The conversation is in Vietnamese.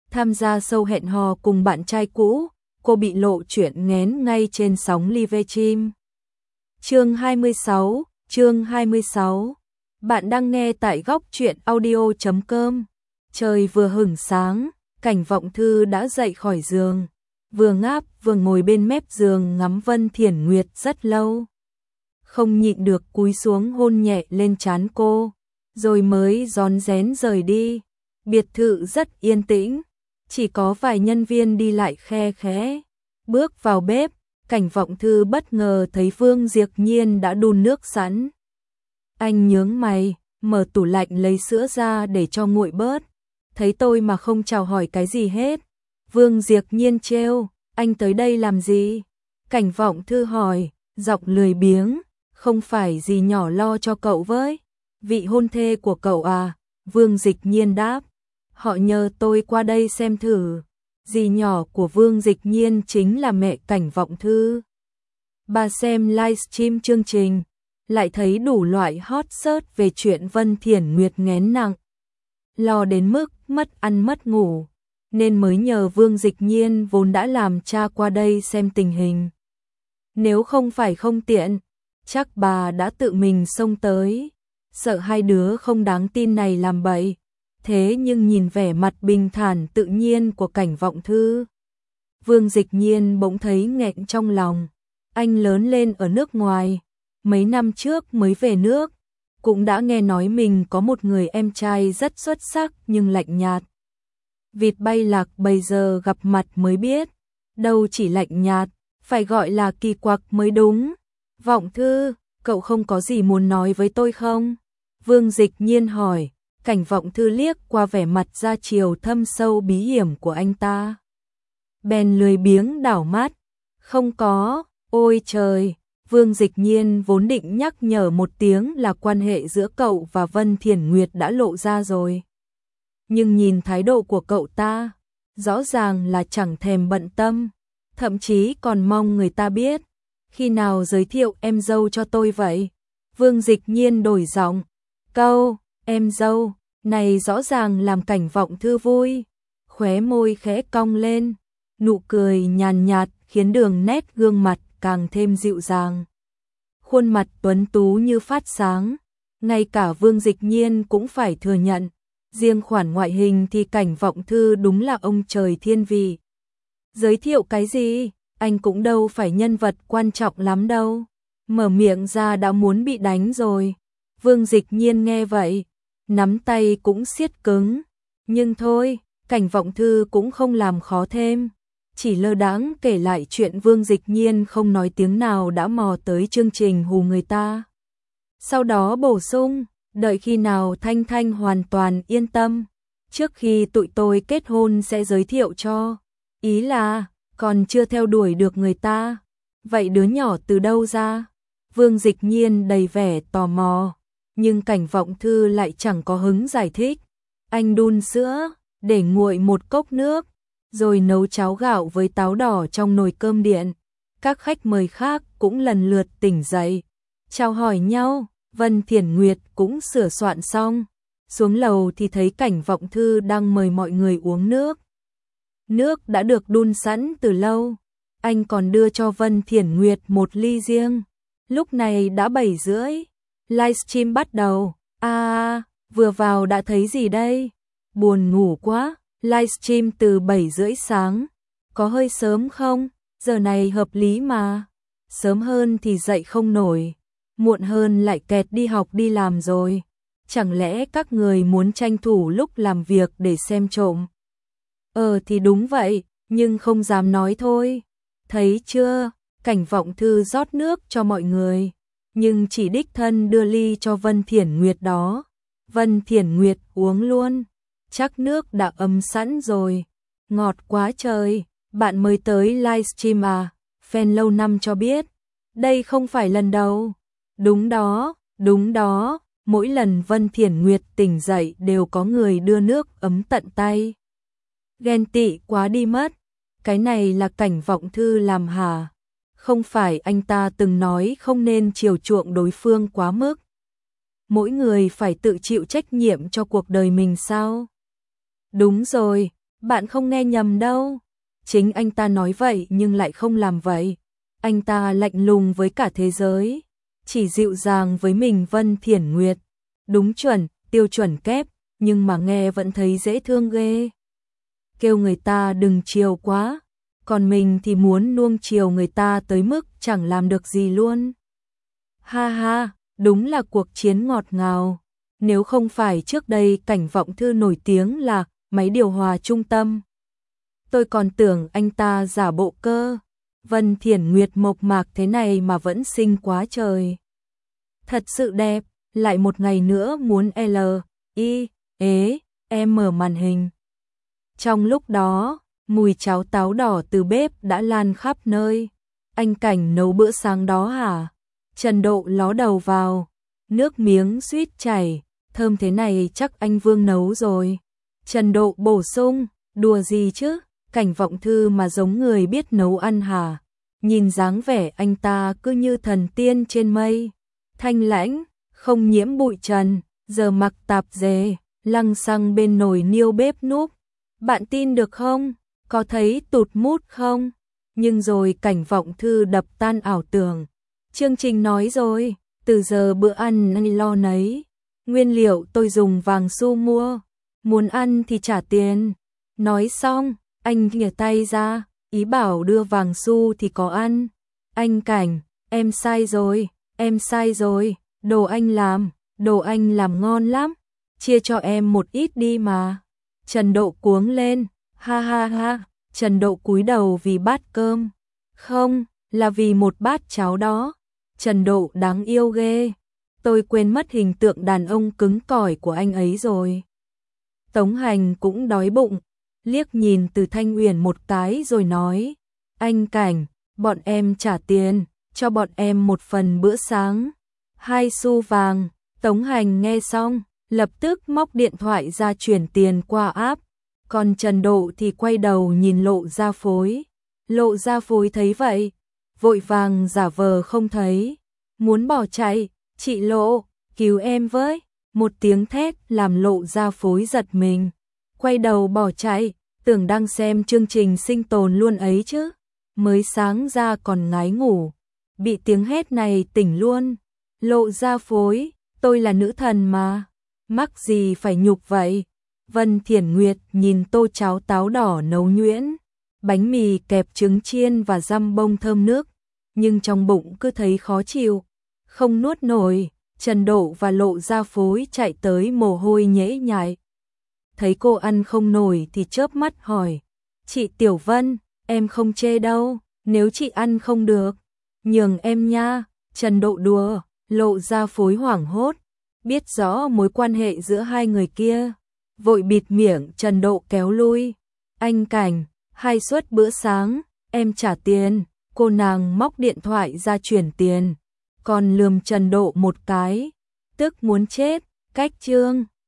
Tham gia show hẹn hò cùng bạn trai cũ, cô bị lộ chuyện nghén ngay trên sóng live stream. Chương 26. Bạn đang nghe tại góc truyện audio.com. Trời vừa hửng sáng, Cảnh Vọng Thư đã dậy khỏi giường, vừa ngáp vừa ngồi bên mép giường ngắm Vân Thiển Nguyệt rất lâu. Không nhịn được cúi xuống hôn nhẹ lên trán cô, rồi mới rón rén rời đi. Biệt thự rất yên tĩnh, chỉ có vài nhân viên đi lại khe khẽ. Bước vào bếp, Cảnh Vọng Thư bất ngờ thấy Vương Diệp Nhiên đã đun nước sẵn. Anh nhướng mày, mở tủ lạnh lấy sữa ra để cho nguội bớt. Thấy tôi mà không chào hỏi cái gì hết. Vương Diệp Nhiên trêu, anh tới đây làm gì? Cảnh Vọng Thư hỏi, giọng lười biếng, không phải dì nhỏ lo cho cậu với? Vị hôn thê của cậu à? Vương Diệp Nhiên đáp, họ nhờ tôi qua đây xem thử. Dì nhỏ của Vương Diệp Nhiên chính là mẹ Cảnh Vọng Thư. Bà xem livestream chương trình, lại thấy đủ loại hot search về chuyện Vân Thiển Nguyệt nghén nặng. Lo đến mức mất ăn mất ngủ, nên mới nhờ Vương Diệp Nhiên vốn đã làm cha qua đây xem tình hình. Nếu không phải không tiện, chắc bà đã tự mình xông tới, sợ hai đứa không đáng tin này làm bậy. Thế nhưng nhìn vẻ mặt bình thản tự nhiên của Cảnh Vọng Thư, Vương Diệp Nhiên bỗng thấy nghẹn trong lòng. Anh lớn lên ở nước ngoài, mấy năm trước mới về nước, cũng đã nghe nói mình có một người em trai rất xuất sắc nhưng lạnh nhạt. Vịt bay lạc bây giờ gặp mặt mới biết, đâu chỉ lạnh nhạt, phải gọi là kỳ quặc mới đúng. Vọng Thư, cậu không có gì muốn nói với tôi không? Vương Diệp Nhiên hỏi. Cảnh Vọng Thư liếc qua vẻ mặt ra chiều thâm sâu bí hiểm của anh ta, bèn lười biếng đảo mắt. Không có. Ôi trời, Vương Diệp Nhiên vốn định nhắc nhở một tiếng là quan hệ giữa cậu và Vân Thiển Nguyệt đã lộ ra rồi. Nhưng nhìn thái độ của cậu ta, rõ ràng là chẳng thèm bận tâm, thậm chí còn mong người ta biết. Khi nào giới thiệu em dâu cho tôi vậy? Vương Diệp Nhiên đổi giọng, câu em dâu này rõ ràng làm Cảnh Vọng Thư vui, khóe môi khẽ cong lên, nụ cười nhàn nhạt khiến đường nét gương mặt càng thêm dịu dàng. Khuôn mặt tuấn tú như phát sáng, ngay cả Vương Diệp Nhiên cũng phải thừa nhận, riêng khoản ngoại hình thì Cảnh Vọng Thư đúng là ông trời thiên vị. Giới thiệu cái gì, anh cũng đâu phải nhân vật quan trọng lắm đâu, mở miệng ra đã muốn bị đánh rồi. Vương Diệp Nhiên nghe vậy, nắm tay cũng siết cứng, nhưng thôi, Cảnh Vọng Thư cũng không làm khó thêm, chỉ lơ đãng kể lại chuyện Vương Diệp Nhiên không nói tiếng nào đã mò tới chương trình hù người ta. Sau đó bổ sung, đợi khi nào Thanh Thanh hoàn toàn yên tâm, trước khi tụi tôi kết hôn sẽ giới thiệu cho. Ý là, còn chưa theo đuổi được người ta. Vậy đứa nhỏ từ đâu ra? Vương Diệp Nhiên đầy vẻ tò mò, nhưng Cảnh Vọng Thư lại chẳng có hứng giải thích. Anh đun sữa, để nguội một cốc nước, rồi nấu cháo gạo với táo đỏ trong nồi cơm điện. Các khách mời khác cũng lần lượt tỉnh dậy, chào hỏi nhau. Vân Thiển Nguyệt cũng sửa soạn xong, xuống lầu thì thấy Cảnh Vọng Thư đang mời mọi người uống nước. Nước đã được đun sẵn từ lâu, anh còn đưa cho Vân Thiển Nguyệt một ly riêng. Lúc này đã 7:30, livestream bắt đầu. Vừa vào đã thấy gì đây? Buồn ngủ quá, livestream từ 7:30 sáng. Có hơi sớm không? Giờ này hợp lý mà. Sớm hơn thì dậy không nổi, muộn hơn lại kẹt đi học đi làm rồi. Chẳng lẽ các người muốn tranh thủ lúc làm việc để xem trộm? Thì đúng vậy, nhưng không dám nói thôi. Thấy chưa, Cảnh Vọng Thư rót nước cho mọi người, nhưng chỉ đích thân đưa ly cho Vân Thiển Nguyệt đó. Vân Thiển Nguyệt uống luôn, chắc nước đã ấm sẵn rồi. Ngọt quá trời, bạn mới tới livestream à? Fan lâu năm cho biết, đây không phải lần đầu. Đúng đó, mỗi lần Vân Thiển Nguyệt tỉnh dậy đều có người đưa nước ấm tận tay. Ghen tị quá đi mất, cái này là Cảnh Vọng Thư làm hả? Không phải anh ta từng nói không nên chiều chuộng đối phương quá mức. Mỗi người phải tự chịu trách nhiệm cho cuộc đời mình sao? Đúng rồi, Bạn không nghe nhầm đâu. Chính anh ta nói vậy nhưng lại không làm vậy. Anh ta lạnh lùng với cả thế giới, chỉ dịu dàng với mình Vân Thiển Nguyệt. Đúng chuẩn, tiêu chuẩn kép, nhưng mà nghe vẫn thấy dễ thương ghê. Kêu người ta đừng chiều quá, còn mình thì muốn nuông chiều người ta tới mức chẳng làm được gì luôn. Ha ha, đúng là cuộc chiến ngọt ngào. Nếu không phải trước đây Cảnh Vọng Thư nổi tiếng là máy điều hòa trung tâm, tôi còn tưởng anh ta giả bộ cơ. Vân Thiển Nguyệt mộc mạc thế này mà vẫn xinh quá trời. Thật sự đẹp, lại một ngày nữa muốn L, I, em mở màn hình. Trong lúc đó, mùi cháo táo đỏ từ bếp đã lan khắp nơi. Anh Cảnh nấu bữa sáng đó hả? Trần Độ ló đầu vào, nước miếng suýt chảy, thơm thế này chắc anh Vương nấu rồi. Trần Độ bổ sung, đùa gì chứ, Cảnh Vọng Thư mà giống người biết nấu ăn hả? Nhìn dáng vẻ anh ta cứ như thần tiên trên mây, thanh lãnh, không nhiễm bụi trần, giờ mặc tạp dề, lăng xăng bên nồi niêu bếp núc. Bạn tin được không? Có thấy tụt mút không? Nhưng rồi Cảnh Vọng Thư đập tan ảo tưởng. Chương trình nói rồi, từ giờ bữa ăn anh lo nấy. Nguyên liệu tôi dùng vàng xu mua, muốn ăn thì trả tiền. Nói xong, anh nghỉa tay ra, ý bảo đưa vàng xu thì có ăn. Anh Cảnh, em sai rồi, đồ anh làm ngon lắm, chia cho em một ít đi mà. Trần Độ cuống lên, ha ha ha, Trần Độ cúi đầu vì bát cơm. Không, là vì một bát cháo đó. Trần Độ đáng yêu ghê, tôi quên mất hình tượng đàn ông cứng cỏi của anh ấy rồi. Tống Hành cũng đói bụng, liếc nhìn Từ Thanh Uyển một cái rồi nói, anh Cảnh, bọn em trả tiền, cho bọn em một phần bữa sáng. 2 xu vàng. Tống Hành nghe xong, lập tức móc điện thoại ra chuyển tiền qua app. Còn Trần Độ thì quay đầu nhìn Lộ Gia Phối. Lộ Gia Phối thấy vậy, vội vàng giả vờ không thấy, muốn bỏ chạy. Chị Lộ, cứu em với. Một tiếng thét làm Lộ Gia Phối giật mình, quay đầu bỏ chạy, tưởng đang xem chương trình sinh tồn luôn ấy chứ. Mới sáng ra còn ngái ngủ, bị tiếng hét này tỉnh luôn. Lộ Gia Phối, tôi là nữ thần mà, mắc gì phải nhục vậy. Vân Thiển Nguyệt nhìn tô cháo táo đỏ nấu nhuyễn, bánh mì kẹp trứng chiên và dăm bông thơm nước, nhưng trong bụng cứ thấy khó chịu, không nuốt nổi. Trần Độ và Lộ Gia Phối chạy tới mồ hôi nhễ nhại. Thấy cô ăn không nổi thì chớp mắt hỏi, chị Tiểu Vân, em không chê đâu, nếu chị ăn không được, nhường em nha. Trần Độ đùa. Lộ Gia Phối hoảng hốt, biết rõ mối quan hệ giữa hai người kia, vội bịt miệng Trần Độ kéo lui. Anh Cảnh, 2 suất bữa sáng, em trả tiền. Cô nàng móc điện thoại ra chuyển tiền, còn lườm Trần Độ một cái, tức muốn chết. Cách chương